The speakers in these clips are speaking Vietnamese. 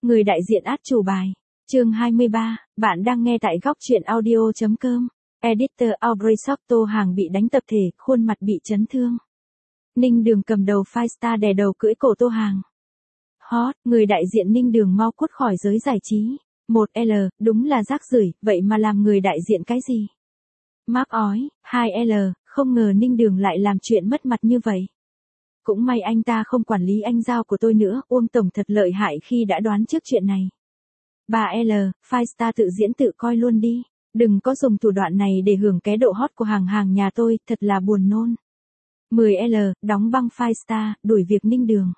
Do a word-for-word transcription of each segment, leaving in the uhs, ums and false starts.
Người đại diện át chủ bài. Chương hai mươi ba, bạn đang nghe tại góc truyện audio chấm com. Editor Aubrey Shop Tô Hàng bị đánh tập thể, khuôn mặt bị chấn thương. Ninh Đường cầm đầu five star đè đầu cưỡi cổ Tô Hàng. Hot, người đại diện Ninh Đường mau cút khỏi giới giải trí. một L, đúng là rác rưởi, vậy mà làm người đại diện cái gì? Mác ói. hai L, không ngờ Ninh Đường lại làm chuyện mất mặt như vậy. Cũng may anh ta không quản lý anh giao của tôi nữa, Uông Tổng thật lợi hại khi đã đoán trước chuyện này. ba L, five star tự diễn tự coi luôn đi. Đừng có dùng thủ đoạn này để hưởng cái độ hot của hàng hàng nhà tôi, thật là buồn nôn. mười L, đóng băng five star, đuổi việc Ninh Đường.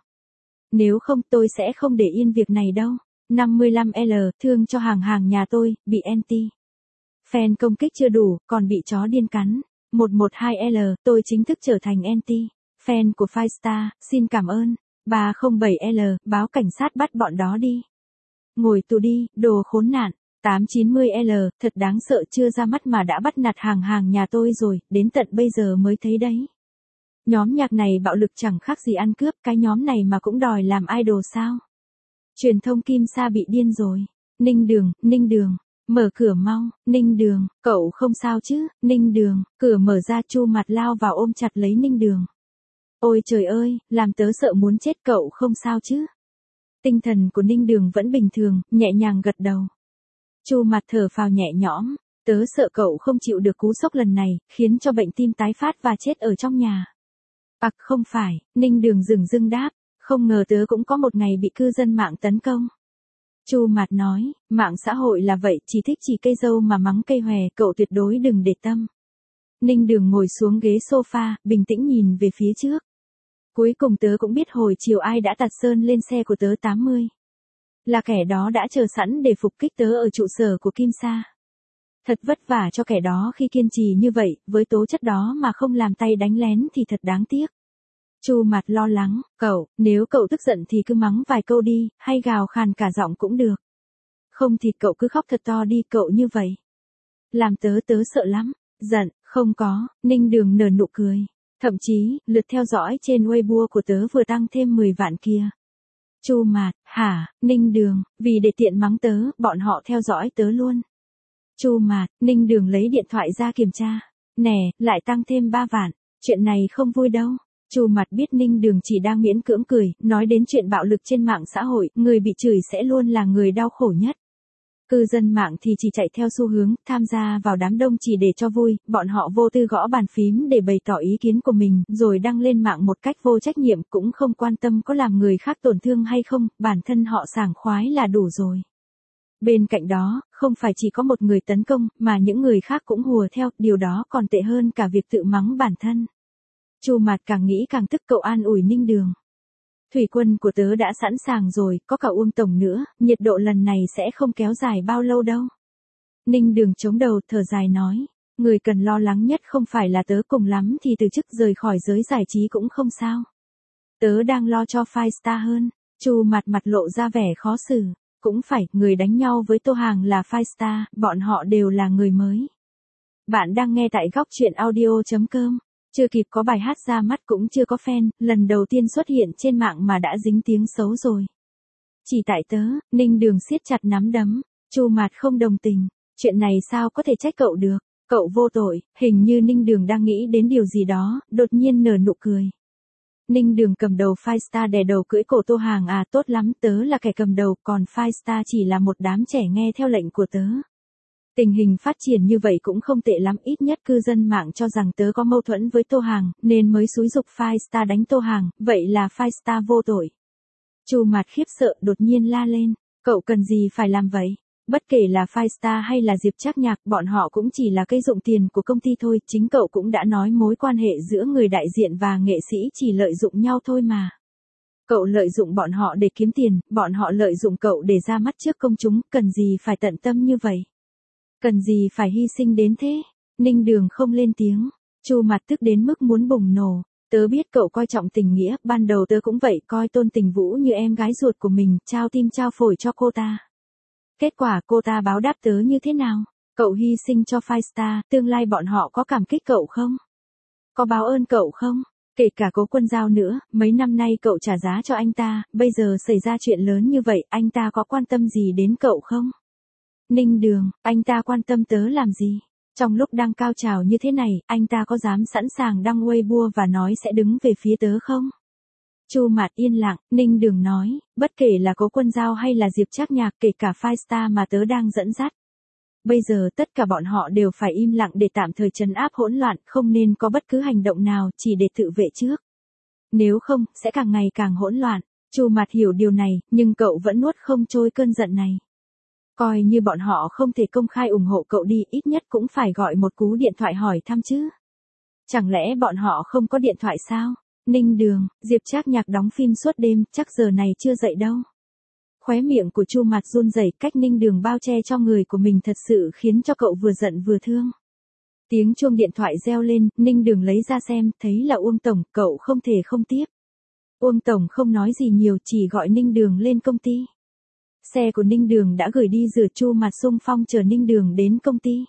Nếu không tôi sẽ không để yên việc này đâu. năm mươi lăm L, thương cho hàng hàng nhà tôi, bị anti. Fan công kích chưa đủ, còn bị chó điên cắn. một một hai L, tôi chính thức trở thành anti. Fan của five star, xin cảm ơn. ba không bảy L, báo cảnh sát bắt bọn đó đi. Ngồi tù đi, đồ khốn nạn. tám chín mươi L, thật đáng sợ, chưa ra mắt mà đã bắt nạt hàng hàng nhà tôi rồi, đến tận bây giờ mới thấy đấy. Nhóm nhạc này bạo lực chẳng khác gì ăn cướp, cái nhóm này mà cũng đòi làm idol sao? Truyền thông Kim Sa bị điên rồi. Ninh Đường, Ninh Đường, mở cửa mau, Ninh Đường, cậu không sao chứ? Ninh Đường, cửa mở ra, Chu Mặt lao vào ôm chặt lấy Ninh Đường. Ôi trời ơi, làm tớ sợ muốn chết, cậu không sao chứ? Tinh thần của Ninh Đường vẫn bình thường, nhẹ nhàng gật đầu. Chu Mặt thở phào nhẹ nhõm, tớ sợ cậu không chịu được cú sốc lần này, khiến cho bệnh tim tái phát và chết ở trong nhà. Ặc không phải, Ninh Đường dửng dưng đáp, không ngờ tớ cũng có một ngày bị cư dân mạng tấn công. Chu Mặt nói, mạng xã hội là vậy, chỉ thích chỉ cây dâu mà mắng cây hòe, cậu tuyệt đối đừng để tâm. Ninh Đường ngồi xuống ghế sofa, bình tĩnh nhìn về phía trước. Cuối cùng tớ cũng biết hồi chiều ai đã tạt sơn lên xe của tớ tám mươi. Là kẻ đó đã chờ sẵn để phục kích tớ ở trụ sở của Kim Sa. Thật vất vả cho kẻ đó khi kiên trì như vậy, với tố chất đó mà không làm tay đánh lén thì thật đáng tiếc. Chu Mặt lo lắng, cậu, nếu cậu tức giận thì cứ mắng vài câu đi, hay gào khàn cả giọng cũng được. Không thì cậu cứ khóc thật to đi, cậu như vậy. Làm tớ tớ sợ lắm. Giận, không có, Ninh Đường nở nụ cười. Thậm chí, lượt theo dõi trên Weibo của tớ vừa tăng thêm mười vạn kia. Chu Mạt, hả, Ninh Đường, vì để tiện mắng tớ, bọn họ theo dõi tớ luôn. Chu Mạt, Ninh Đường lấy điện thoại ra kiểm tra. Nè, lại tăng thêm ba vạn, chuyện này không vui đâu. Chu Mạt biết Ninh Đường chỉ đang miễn cưỡng cười, nói đến chuyện bạo lực trên mạng xã hội, người bị chửi sẽ luôn là người đau khổ nhất. Cư dân mạng thì chỉ chạy theo xu hướng, tham gia vào đám đông chỉ để cho vui, bọn họ vô tư gõ bàn phím để bày tỏ ý kiến của mình, rồi đăng lên mạng một cách vô trách nhiệm, cũng không quan tâm có làm người khác tổn thương hay không, bản thân họ sảng khoái là đủ rồi. Bên cạnh đó, không phải chỉ có một người tấn công, mà những người khác cũng hùa theo, điều đó còn tệ hơn cả việc tự mắng bản thân. Chu Mạt càng nghĩ càng tức, cậu an ủi Ninh Đường. Thủy quân của tớ đã sẵn sàng rồi, có cả Uông Tổng nữa, nhiệt độ lần này sẽ không kéo dài bao lâu đâu. Ninh Đường chống đầu thở dài nói, người cần lo lắng nhất không phải là tớ, cùng lắm thì từ chức rời khỏi giới giải trí cũng không sao. Tớ đang lo cho five star hơn. Chu Mặt mặt lộ ra vẻ khó xử, cũng phải, người đánh nhau với Tô Hàng là five star, bọn họ đều là người mới. Bạn đang nghe tại góc truyện audio chấm com. Chưa kịp có bài hát ra mắt cũng chưa có fan, lần đầu tiên xuất hiện trên mạng mà đã dính tiếng xấu rồi. Chỉ tại tớ, Ninh Đường siết chặt nắm đấm, Chu Mạt không đồng tình, chuyện này sao có thể trách cậu được, cậu vô tội. Hình như Ninh Đường đang nghĩ đến điều gì đó, đột nhiên nở nụ cười. Ninh Đường cầm đầu five star đè đầu cưỡi cổ Tô Hàng, à tốt lắm, tớ là kẻ cầm đầu, còn five star chỉ là một đám trẻ nghe theo lệnh của tớ. Tình hình phát triển như vậy cũng không tệ lắm, ít nhất cư dân mạng cho rằng tớ có mâu thuẫn với Tô Hàng, nên mới xúi giục five star đánh Tô Hàng, vậy là five star vô tội. Chu Mạt khiếp sợ đột nhiên la lên, cậu cần gì phải làm vậy? Bất kể là five star hay là Diệp Trác Nhạc, bọn họ cũng chỉ là cây dụng tiền của công ty thôi, chính cậu cũng đã nói mối quan hệ giữa người đại diện và nghệ sĩ chỉ lợi dụng nhau thôi mà. Cậu lợi dụng bọn họ để kiếm tiền, bọn họ lợi dụng cậu để ra mắt trước công chúng, cần gì phải tận tâm như vậy? Cần gì phải hy sinh đến thế? Ninh Đường không lên tiếng. Chu Mặt tức đến mức muốn bùng nổ. Tớ biết cậu coi trọng tình nghĩa, ban đầu tớ cũng vậy, coi Tôn Tình Vũ như em gái ruột của mình, trao tim trao phổi cho cô ta. Kết quả cô ta báo đáp tớ như thế nào? Cậu hy sinh cho five star, tương lai bọn họ có cảm kích cậu không? Có báo ơn cậu không? Kể cả Cố Quân Dao nữa, mấy năm nay cậu trả giá cho anh ta, bây giờ xảy ra chuyện lớn như vậy, anh ta có quan tâm gì đến cậu không? Ninh Đường, anh ta quan tâm tớ làm gì? Trong lúc đang cao trào như thế này, anh ta có dám sẵn sàng đăng Weibo và nói sẽ đứng về phía tớ không? Chu Mạt yên lặng, Ninh Đường nói, bất kể là Cố Quân Dao hay là Diệp Trác Nhạc, kể cả Five Star mà tớ đang dẫn dắt. Bây giờ tất cả bọn họ đều phải im lặng để tạm thời trấn áp hỗn loạn, không nên có bất cứ hành động nào, chỉ để tự vệ trước. Nếu không, sẽ càng ngày càng hỗn loạn. Chu Mạt hiểu điều này, nhưng cậu vẫn nuốt không trôi cơn giận này. Coi như bọn họ không thể công khai ủng hộ cậu đi, ít nhất cũng phải gọi một cú điện thoại hỏi thăm chứ. Chẳng lẽ bọn họ không có điện thoại sao? Ninh Đường, Diệp Trác Nhạc đóng phim suốt đêm, chắc giờ này chưa dậy đâu. Khóe miệng của Chu Mạt run rẩy, cách Ninh Đường bao che cho người của mình thật sự khiến cho cậu vừa giận vừa thương. Tiếng chuông điện thoại reo lên, Ninh Đường lấy ra xem, thấy là Uông Tổng, cậu không thể không tiếp. Uông Tổng không nói gì nhiều, chỉ gọi Ninh Đường lên công ty. Xe của Ninh Đường đã gửi đi rửa, Chu Mạt xung phong chờ Ninh Đường đến công ty.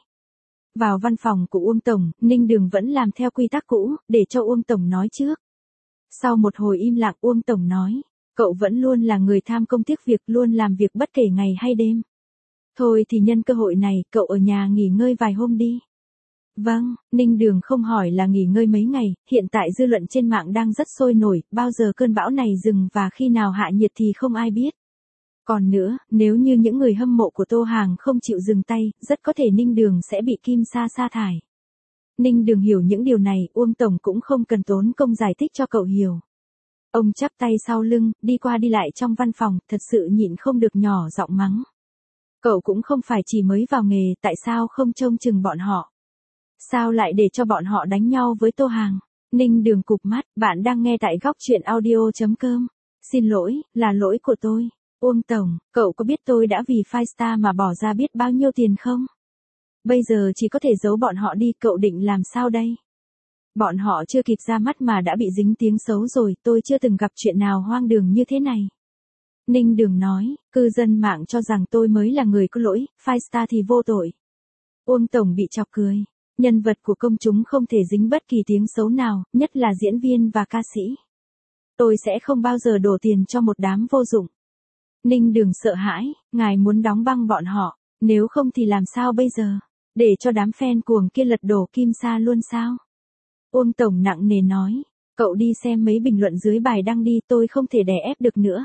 Vào văn phòng của Uông Tổng, Ninh Đường vẫn làm theo quy tắc cũ, để cho Uông Tổng nói trước. Sau một hồi im lặng, Uông Tổng nói, cậu vẫn luôn là người tham công tiếc việc, luôn làm việc bất kể ngày hay đêm. Thôi thì nhân cơ hội này, cậu ở nhà nghỉ ngơi vài hôm đi. Vâng, Ninh Đường không hỏi là nghỉ ngơi mấy ngày, hiện tại dư luận trên mạng đang rất sôi nổi, bao giờ cơn bão này dừng và khi nào hạ nhiệt thì không ai biết. Còn nữa, nếu như những người hâm mộ của Tô Hàng không chịu dừng tay, rất có thể Ninh Đường sẽ bị Kim Sa sa thải. Ninh Đường hiểu những điều này, Uông Tổng cũng không cần tốn công giải thích cho cậu hiểu. Ông chắp tay sau lưng, đi qua đi lại trong văn phòng, thật sự nhịn không được nhỏ giọng mắng. Cậu cũng không phải chỉ mới vào nghề, tại sao không trông chừng bọn họ? Sao lại để cho bọn họ đánh nhau với Tô Hàng? Ninh Đường cụp mắt, bạn đang nghe tại góc truyện audio chấm com. Xin lỗi, là lỗi của tôi. Uông Tổng, cậu có biết tôi đã vì Five Star mà bỏ ra biết bao nhiêu tiền không? Bây giờ chỉ có thể giấu bọn họ đi, cậu định làm sao đây? Bọn họ chưa kịp ra mắt mà đã bị dính tiếng xấu rồi, tôi chưa từng gặp chuyện nào hoang đường như thế này. Ninh Đường nói, cư dân mạng cho rằng tôi mới là người có lỗi, Five Star thì vô tội. Uông Tổng bị chọc cười, nhân vật của công chúng không thể dính bất kỳ tiếng xấu nào, nhất là diễn viên và ca sĩ. Tôi sẽ không bao giờ đổ tiền cho một đám vô dụng. Ninh Đường sợ hãi, ngài muốn đóng băng bọn họ, nếu không thì làm sao bây giờ? Để cho đám fan cuồng kia lật đổ Kim Sa luôn sao? Uông Tổng nặng nề nói, cậu đi xem mấy bình luận dưới bài đăng đi, tôi không thể đè ép được nữa.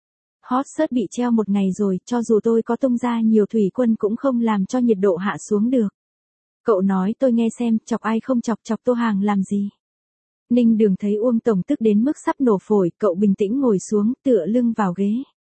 Hot search bị treo một ngày rồi, cho dù tôi có tung ra nhiều thủy quân cũng không làm cho nhiệt độ hạ xuống được. Cậu nói tôi nghe xem, chọc ai không chọc, chọc Tô Hàng làm gì? Ninh Đường thấy Uông Tổng tức đến mức sắp nổ phổi, cậu bình tĩnh ngồi xuống, tựa lưng vào ghế.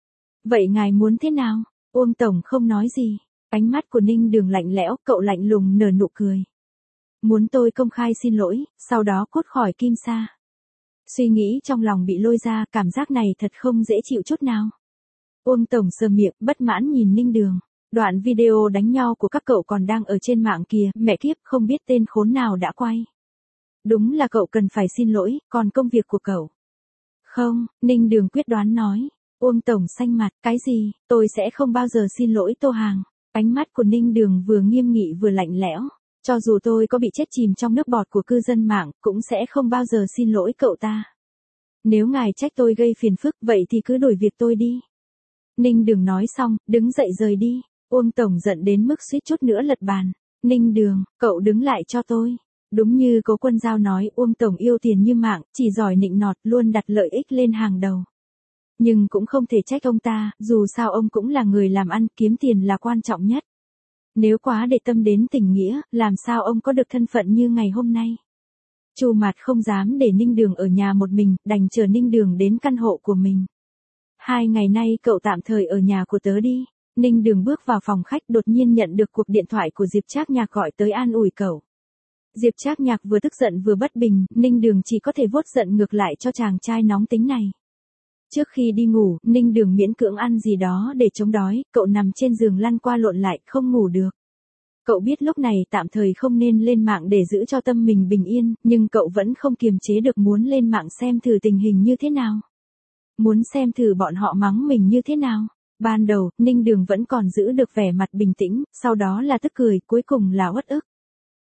Vậy ngài muốn thế nào? Uông Tổng không nói gì. Ánh mắt của Ninh Đường lạnh lẽo, cậu lạnh lùng nở nụ cười. Muốn tôi công khai xin lỗi, sau đó cút khỏi Kim Sa. Suy nghĩ trong lòng bị lôi ra, cảm giác này thật không dễ chịu chút nào. Uông Tổng sờ miệng, bất mãn nhìn Ninh Đường. Đoạn video đánh nhau của các cậu còn đang ở trên mạng kìa, mẹ kiếp, không biết tên khốn nào đã quay. Đúng là cậu cần phải xin lỗi, còn công việc của cậu. Không, Ninh Đường quyết đoán nói. Uông Tổng xanh mặt, cái gì, tôi sẽ không bao giờ xin lỗi Tô Hàng. Ánh mắt của Ninh Đường vừa nghiêm nghị vừa lạnh lẽo. Cho dù tôi có bị chết chìm trong nước bọt của cư dân mạng, cũng sẽ không bao giờ xin lỗi cậu ta. Nếu ngài trách tôi gây phiền phức, vậy thì cứ đuổi việc tôi đi. Ninh Đường nói xong, đứng dậy rời đi. Uông Tổng giận đến mức suýt chút nữa lật bàn. Ninh Đường, cậu đứng lại cho tôi. Đúng như Cố Quân Dao nói, Uông Tổng yêu tiền như mạng, chỉ giỏi nịnh nọt, luôn đặt lợi ích lên hàng đầu. Nhưng cũng không thể trách ông ta, dù sao ông cũng là người làm ăn, kiếm tiền là quan trọng nhất. Nếu quá để tâm đến tình nghĩa, làm sao ông có được thân phận như ngày hôm nay? Chu Mạt không dám để Ninh Đường ở nhà một mình, đành chờ Ninh Đường đến căn hộ của mình. Hai ngày nay cậu tạm thời ở nhà của tớ đi. Ninh Đường bước vào phòng khách, đột nhiên nhận được cuộc điện thoại của Diệp Trác Nhạc gọi tới an ủi cậu. Diệp Trác Nhạc vừa tức giận vừa bất bình, Ninh Đường chỉ có thể vuốt giận ngược lại cho chàng trai nóng tính này. Trước khi đi ngủ, Ninh Đường miễn cưỡng ăn gì đó để chống đói, cậu nằm trên giường lăn qua lộn lại, không ngủ được. Cậu biết lúc này tạm thời không nên lên mạng để giữ cho tâm mình bình yên, nhưng cậu vẫn không kiềm chế được muốn lên mạng xem thử tình hình như thế nào. Muốn xem thử bọn họ mắng mình như thế nào. Ban đầu, Ninh Đường vẫn còn giữ được vẻ mặt bình tĩnh, sau đó là tức cười, cuối cùng là uất ức.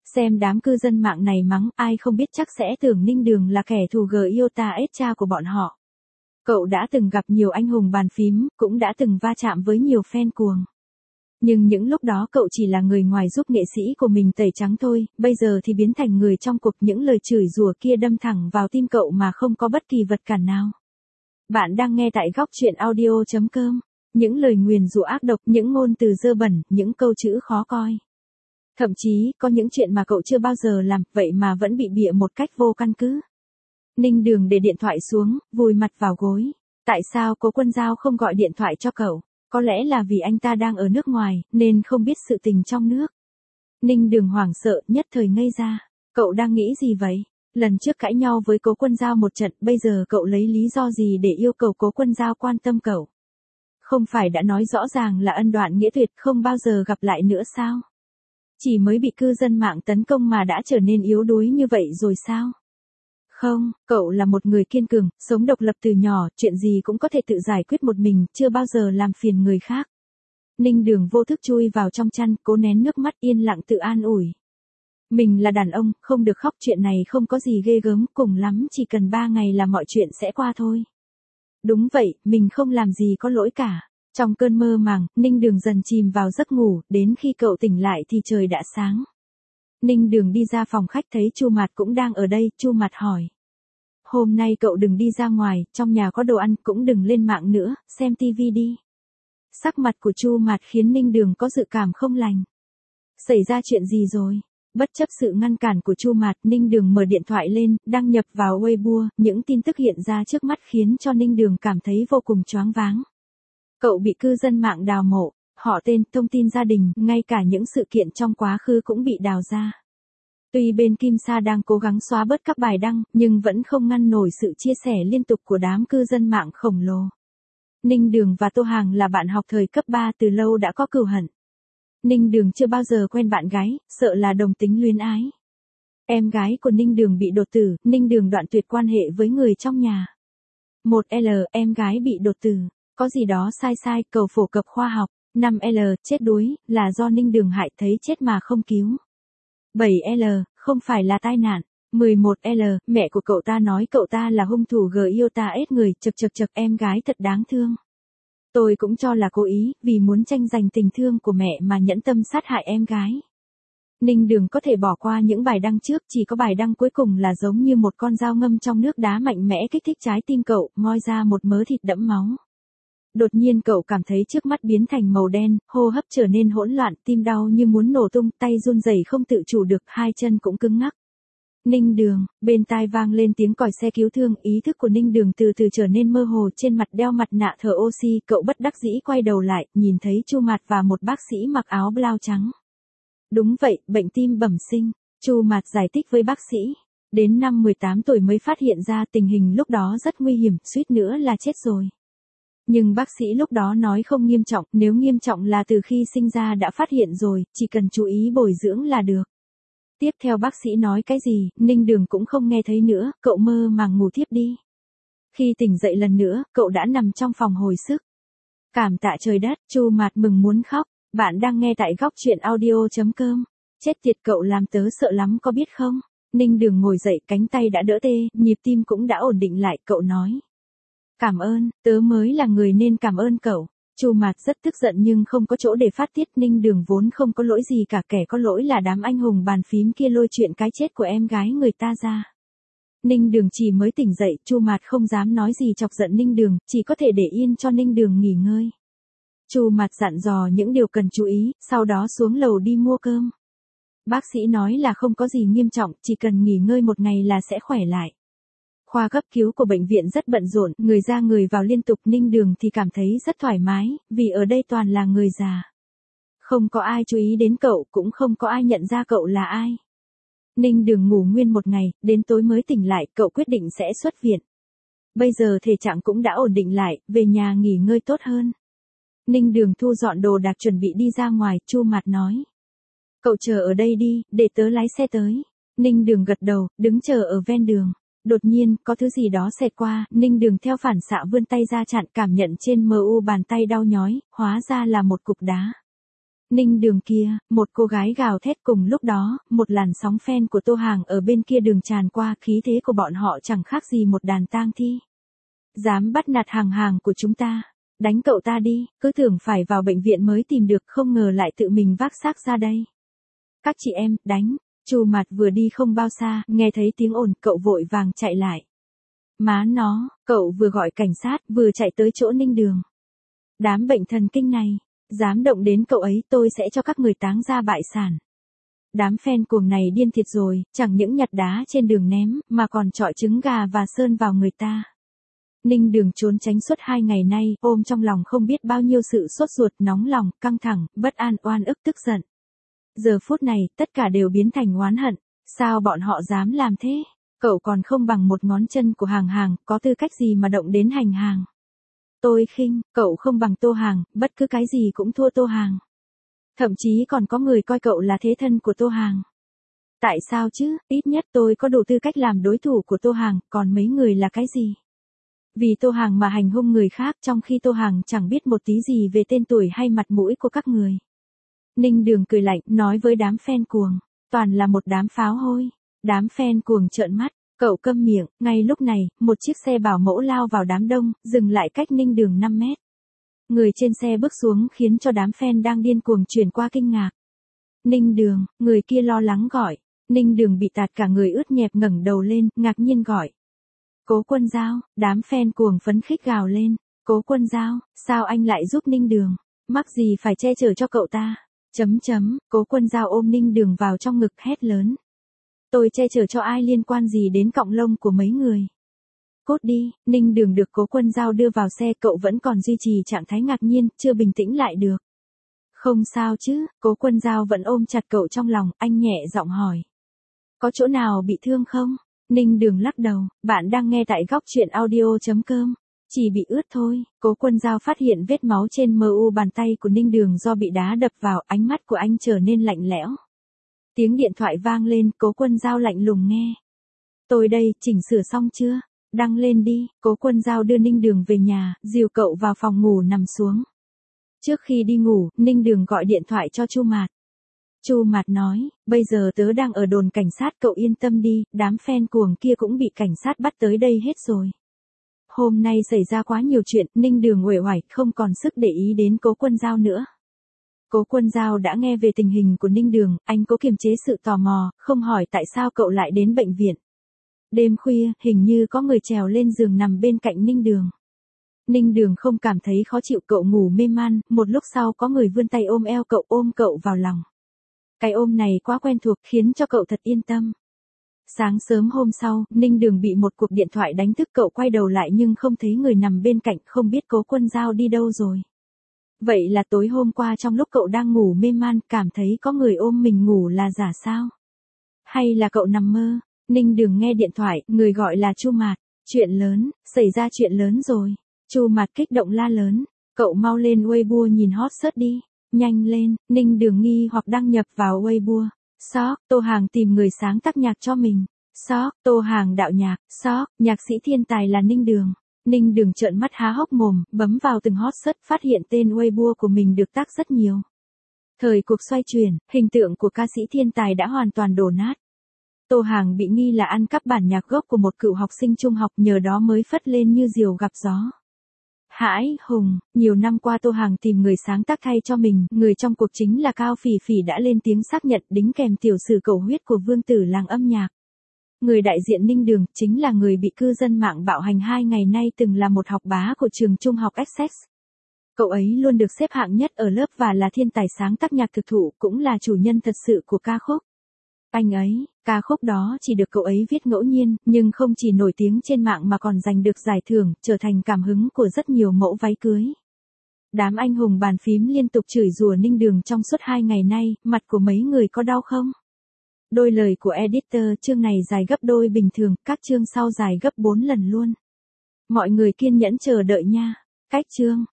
Xem đám cư dân mạng này mắng, ai không biết chắc sẽ tưởng Ninh Đường là kẻ thù Giota ét cha của bọn họ. Cậu đã từng gặp nhiều anh hùng bàn phím, cũng đã từng va chạm với nhiều fan cuồng. Nhưng những lúc đó cậu chỉ là người ngoài giúp nghệ sĩ của mình tẩy trắng thôi, bây giờ thì biến thành người trong cuộc, những lời chửi rủa kia đâm thẳng vào tim cậu mà không có bất kỳ vật cản nào. Bạn đang nghe tại góc truyện audio chấm com. Những lời nguyền rủa ác độc, những ngôn từ dơ bẩn, những câu chữ khó coi. Thậm chí, có những chuyện mà cậu chưa bao giờ làm, vậy mà vẫn bị bịa một cách vô căn cứ. Ninh Đường để điện thoại xuống, vùi mặt vào gối. Tại sao Cố Quân Dao không gọi điện thoại cho cậu? Có lẽ là vì anh ta đang ở nước ngoài, nên không biết sự tình trong nước. Ninh Đường hoảng sợ, nhất thời ngây ra. Cậu đang nghĩ gì vậy? Lần trước cãi nhau với Cố Quân Dao một trận, bây giờ cậu lấy lý do gì để yêu cầu Cố Quân Dao quan tâm cậu? Không phải đã nói rõ ràng là ân đoạn nghĩa tuyệt, không bao giờ gặp lại nữa sao? Chỉ mới bị cư dân mạng tấn công mà đã trở nên yếu đuối như vậy rồi sao? Không, cậu là một người kiên cường, sống độc lập từ nhỏ, chuyện gì cũng có thể tự giải quyết một mình, chưa bao giờ làm phiền người khác. Ninh Đường vô thức chui vào trong chăn, cố nén nước mắt, yên lặng tự an ủi. Mình là đàn ông, không được khóc, chuyện này không có gì ghê gớm, cùng lắm chỉ cần ba ngày là mọi chuyện sẽ qua thôi. Đúng vậy, mình không làm gì có lỗi cả. Trong cơn mơ màng, Ninh Đường dần chìm vào giấc ngủ, đến khi cậu tỉnh lại thì trời đã sáng. Ninh Đường đi ra phòng khách thấy Chu Mạt cũng đang ở đây, Chu Mạt hỏi. Hôm nay cậu đừng đi ra ngoài, trong nhà có đồ ăn, cũng đừng lên mạng nữa, xem tivi đi. Sắc mặt của Chu Mạt khiến Ninh Đường có dự cảm không lành. Xảy ra chuyện gì rồi? Bất chấp sự ngăn cản của Chu Mạt, Ninh Đường mở điện thoại lên, đăng nhập vào Weibo, những tin tức hiện ra trước mắt khiến cho Ninh Đường cảm thấy vô cùng choáng váng. Cậu bị cư dân mạng đào mộ, họ tên, thông tin gia đình, ngay cả những sự kiện trong quá khứ cũng bị đào ra. Tuy bên Kim Sa đang cố gắng xóa bớt các bài đăng, nhưng vẫn không ngăn nổi sự chia sẻ liên tục của đám cư dân mạng khổng lồ. Ninh Đường và Tô Hàng là bạn học thời cấp ba, từ lâu đã có cừu hận. Ninh Đường chưa bao giờ quen bạn gái, sợ là đồng tính luyến ái. Em gái của Ninh Đường bị đột tử, Ninh Đường đoạn tuyệt quan hệ với người trong nhà. một L, em gái bị đột tử, có gì đó sai sai, cầu phổ cập khoa học. năm L, chết đuối, là do Ninh Đường hại, thấy chết mà không cứu. bảy L, không phải là tai nạn. mười một L, mẹ của cậu ta nói cậu ta là hung thủ Giota ét người, chật chật chật, em gái thật đáng thương. Tôi cũng cho là cố ý, vì muốn tranh giành tình thương của mẹ mà nhẫn tâm sát hại em gái. Ninh Đường có thể bỏ qua những bài đăng trước, chỉ có bài đăng cuối cùng là giống như một con dao ngâm trong nước đá mạnh mẽ kích thích trái tim cậu, moi ra một mớ thịt đẫm máu. Đột nhiên cậu cảm thấy trước mắt biến thành màu đen, hô hấp trở nên hỗn loạn, tim đau như muốn nổ tung, tay run rẩy không tự chủ được, hai chân cũng cứng ngắc. Ninh Đường, bên tai vang lên tiếng còi xe cứu thương, ý thức của Ninh Đường từ từ trở nên mơ hồ, trên mặt đeo mặt nạ thở oxy, cậu bất đắc dĩ quay đầu lại, nhìn thấy Chu Mạt và một bác sĩ mặc áo blau trắng. Đúng vậy, bệnh tim bẩm sinh, Chu Mạt giải thích với bác sĩ. Đến năm mười tám tuổi mới phát hiện ra, tình hình lúc đó rất nguy hiểm, suýt nữa là chết rồi. Nhưng bác sĩ lúc đó nói không nghiêm trọng, nếu nghiêm trọng là từ khi sinh ra đã phát hiện rồi, chỉ cần chú ý bồi dưỡng là được. Tiếp theo bác sĩ nói cái gì, Ninh Đường cũng không nghe thấy nữa, cậu mơ màng ngủ thiếp đi. Khi tỉnh dậy lần nữa, cậu đã nằm trong phòng hồi sức. Cảm tạ trời đất, Chu Mạt mừng muốn khóc. Bạn đang nghe tại góc truyện audio chấm com. Chết tiệt, cậu làm tớ sợ lắm có biết không? Ninh Đường ngồi dậy, cánh tay đã đỡ tê, nhịp tim cũng đã ổn định lại, cậu nói. Cảm ơn, tớ mới là người nên cảm ơn cậu. Chu Mạt rất tức giận nhưng không có chỗ để phát tiết, Ninh Đường vốn không có lỗi gì cả, kẻ có lỗi là đám anh hùng bàn phím kia lôi chuyện cái chết của em gái người ta ra. Ninh Đường chỉ mới tỉnh dậy, Chu Mạt không dám nói gì chọc giận Ninh Đường, chỉ có thể để yên cho Ninh Đường nghỉ ngơi. Chu Mạt dặn dò những điều cần chú ý, sau đó xuống lầu đi mua cơm. Bác sĩ nói là không có gì nghiêm trọng, chỉ cần nghỉ ngơi một ngày là sẽ khỏe lại. Khoa cấp cứu của bệnh viện rất bận rộn, người ra người vào liên tục, Ninh Đường thì cảm thấy rất thoải mái, vì ở đây toàn là người già. Không có ai chú ý đến cậu, cũng không có ai nhận ra cậu là ai. Ninh Đường ngủ nguyên một ngày, đến tối mới tỉnh lại, cậu quyết định sẽ xuất viện. Bây giờ thể trạng cũng đã ổn định lại, về nhà nghỉ ngơi tốt hơn. Ninh Đường thu dọn đồ đạc chuẩn bị đi ra ngoài, Chu Mạt nói. Cậu chờ ở đây đi, để tớ lái xe tới. Ninh Đường gật đầu, đứng chờ ở ven đường. Đột nhiên, có thứ gì đó xẹt qua, Ninh Đường theo phản xạ vươn tay ra chặn, cảm nhận trên mờ u bàn tay đau nhói, hóa ra là một cục đá. Ninh Đường kia, một cô gái gào thét cùng lúc đó, một làn sóng fan của Tô Hàng ở bên kia đường tràn qua, khí thế của bọn họ chẳng khác gì một đàn tang thi. Dám bắt nạt Hàng Hàng của chúng ta, đánh cậu ta đi, cứ tưởng phải vào bệnh viện mới tìm được, không ngờ lại tự mình vác xác ra đây. Các chị em, đánh, Chu Mạt vừa đi không bao xa, nghe thấy tiếng ồn, cậu vội vàng chạy lại. Má nó, cậu vừa gọi cảnh sát, vừa chạy tới chỗ Ninh Đường. Đám bệnh thần kinh này, dám động đến cậu ấy tôi sẽ cho các người táng ra bại sản. Đám fan cuồng này điên thiệt rồi, chẳng những nhặt đá trên đường ném, mà còn chọi trứng gà và sơn vào người ta. Ninh Đường trốn tránh suốt hai ngày nay, ôm trong lòng không biết bao nhiêu sự sốt ruột, nóng lòng, căng thẳng, bất an, oan ức, tức giận. Giờ phút này, tất cả đều biến thành oán hận. Sao bọn họ dám làm thế? Cậu còn không bằng một ngón chân của Hàng Hàng, có tư cách gì mà động đến hành Hàng? Tôi khinh, cậu không bằng Tô Hàng, bất cứ cái gì cũng thua Tô Hàng. Thậm chí còn có người coi cậu là thế thân của Tô Hàng. Tại sao chứ, ít nhất tôi có đủ tư cách làm đối thủ của Tô Hàng, còn mấy người là cái gì? Vì Tô Hàng mà hành hung người khác, trong khi Tô Hàng chẳng biết một tí gì về tên tuổi hay mặt mũi của các người. Ninh Đường cười lạnh, nói với đám fan cuồng, toàn là một đám pháo hôi. Đám fan cuồng trợn mắt, cậu câm miệng. Ngay lúc này, một chiếc xe bảo mẫu lao vào đám đông, dừng lại cách Ninh Đường năm mét. Người trên xe bước xuống khiến cho đám fan đang điên cuồng chuyển qua kinh ngạc. Ninh Đường, người kia lo lắng gọi. Ninh Đường bị tạt cả người ướt nhẹp, ngẩng đầu lên, ngạc nhiên gọi. Cố Quân Dao, đám fan cuồng phấn khích gào lên. Cố Quân Dao, sao anh lại giúp Ninh Đường? Mắc gì phải che chở cho cậu ta? Chấm chấm, Cố Quân Dao ôm Ninh Đường vào trong ngực hét lớn. Tôi che chở cho ai liên quan gì đến cọng lông của mấy người? Cút đi. Ninh Đường được Cố Quân Dao đưa vào xe, cậu vẫn còn duy trì trạng thái ngạc nhiên, chưa bình tĩnh lại được. Không sao chứ, Cố Quân Dao vẫn ôm chặt cậu trong lòng, anh nhẹ giọng hỏi. Có chỗ nào bị thương không? Ninh Đường lắc đầu, bạn đang nghe tại góc truyện audio chấm com. Chỉ bị ướt thôi. Cố Quân Dao phát hiện vết máu trên mu bàn tay của Ninh Đường do bị đá đập vào, ánh mắt của anh trở nên lạnh lẽo. Tiếng điện thoại vang lên, Cố Quân Dao lạnh lùng nghe. Tôi đây, chỉnh sửa xong chưa? Đăng lên đi. Cố Quân Dao đưa Ninh Đường về nhà, dìu cậu vào phòng ngủ nằm xuống. Trước khi đi ngủ, Ninh Đường gọi điện thoại cho Chu Mạt. Chu Mạt nói, bây giờ tớ đang ở đồn cảnh sát, cậu yên tâm đi, đám fan cuồng kia cũng bị cảnh sát bắt tới đây hết rồi. Hôm nay xảy ra quá nhiều chuyện, Ninh Đường uể oải, không còn sức để ý đến Cố Quân Dao nữa. Cố Quân Dao đã nghe về tình hình của Ninh Đường, anh cố kiềm chế sự tò mò, không hỏi tại sao cậu lại đến bệnh viện. Đêm khuya, hình như có người trèo lên giường nằm bên cạnh Ninh Đường. Ninh Đường không cảm thấy khó chịu, cậu ngủ mê man, một lúc sau có người vươn tay ôm eo cậu, ôm cậu vào lòng. Cái ôm này quá quen thuộc, khiến cho cậu thật yên tâm. Sáng sớm hôm sau, Ninh Đường bị một cuộc điện thoại đánh thức, cậu quay đầu lại nhưng không thấy người nằm bên cạnh, không biết Cố Quân Dao đi đâu rồi. Vậy là tối hôm qua trong lúc cậu đang ngủ mê man, cảm thấy có người ôm mình ngủ là giả sao? Hay là cậu nằm mơ? Ninh Đường nghe điện thoại, người gọi là Chu Mạt. Chuyện lớn, xảy ra chuyện lớn rồi. Chu Mạt kích động la lớn. Cậu mau lên Weibo nhìn hot search đi. Nhanh lên. Ninh Đường nghi hoặc đăng nhập vào Weibo. Sóc, Tô Hàng tìm người sáng tác nhạc cho mình. Sóc, Tô Hàng đạo nhạc. Sóc, nhạc sĩ thiên tài là Ninh Đường. Ninh Đường trợn mắt há hốc mồm, bấm vào từng hot search, phát hiện tên Weibo của mình được tác rất nhiều. Thời cuộc xoay chuyển, hình tượng của ca sĩ thiên tài đã hoàn toàn đổ nát. Tô Hàng bị nghi là ăn cắp bản nhạc gốc của một cựu học sinh trung học, nhờ đó mới phất lên như diều gặp gió. Hãi hùng, nhiều năm qua Tô Hàng tìm người sáng tác thay cho mình, người trong cuộc chính là Cao Phỉ Phỉ đã lên tiếng xác nhận, đính kèm tiểu sử cầu huyết của vương tử làng âm nhạc. Người đại diện Ninh Đường chính là người bị cư dân mạng bạo hành hai ngày nay, từng là một học bá của trường trung học Essex. Cậu ấy luôn được xếp hạng nhất ở lớp và là thiên tài sáng tác nhạc thực thụ, cũng là chủ nhân thật sự của ca khúc. Anh ấy, ca khúc đó chỉ được cậu ấy viết ngẫu nhiên, nhưng không chỉ nổi tiếng trên mạng mà còn giành được giải thưởng, trở thành cảm hứng của rất nhiều mẫu váy cưới. Đám anh hùng bàn phím liên tục chửi rủa Ninh Đường trong suốt hai ngày nay, mặt của mấy người có đau không? Đôi lời của editor, chương này dài gấp đôi bình thường, các chương sau dài gấp bốn lần luôn. Mọi người kiên nhẫn chờ đợi nha. Cách chương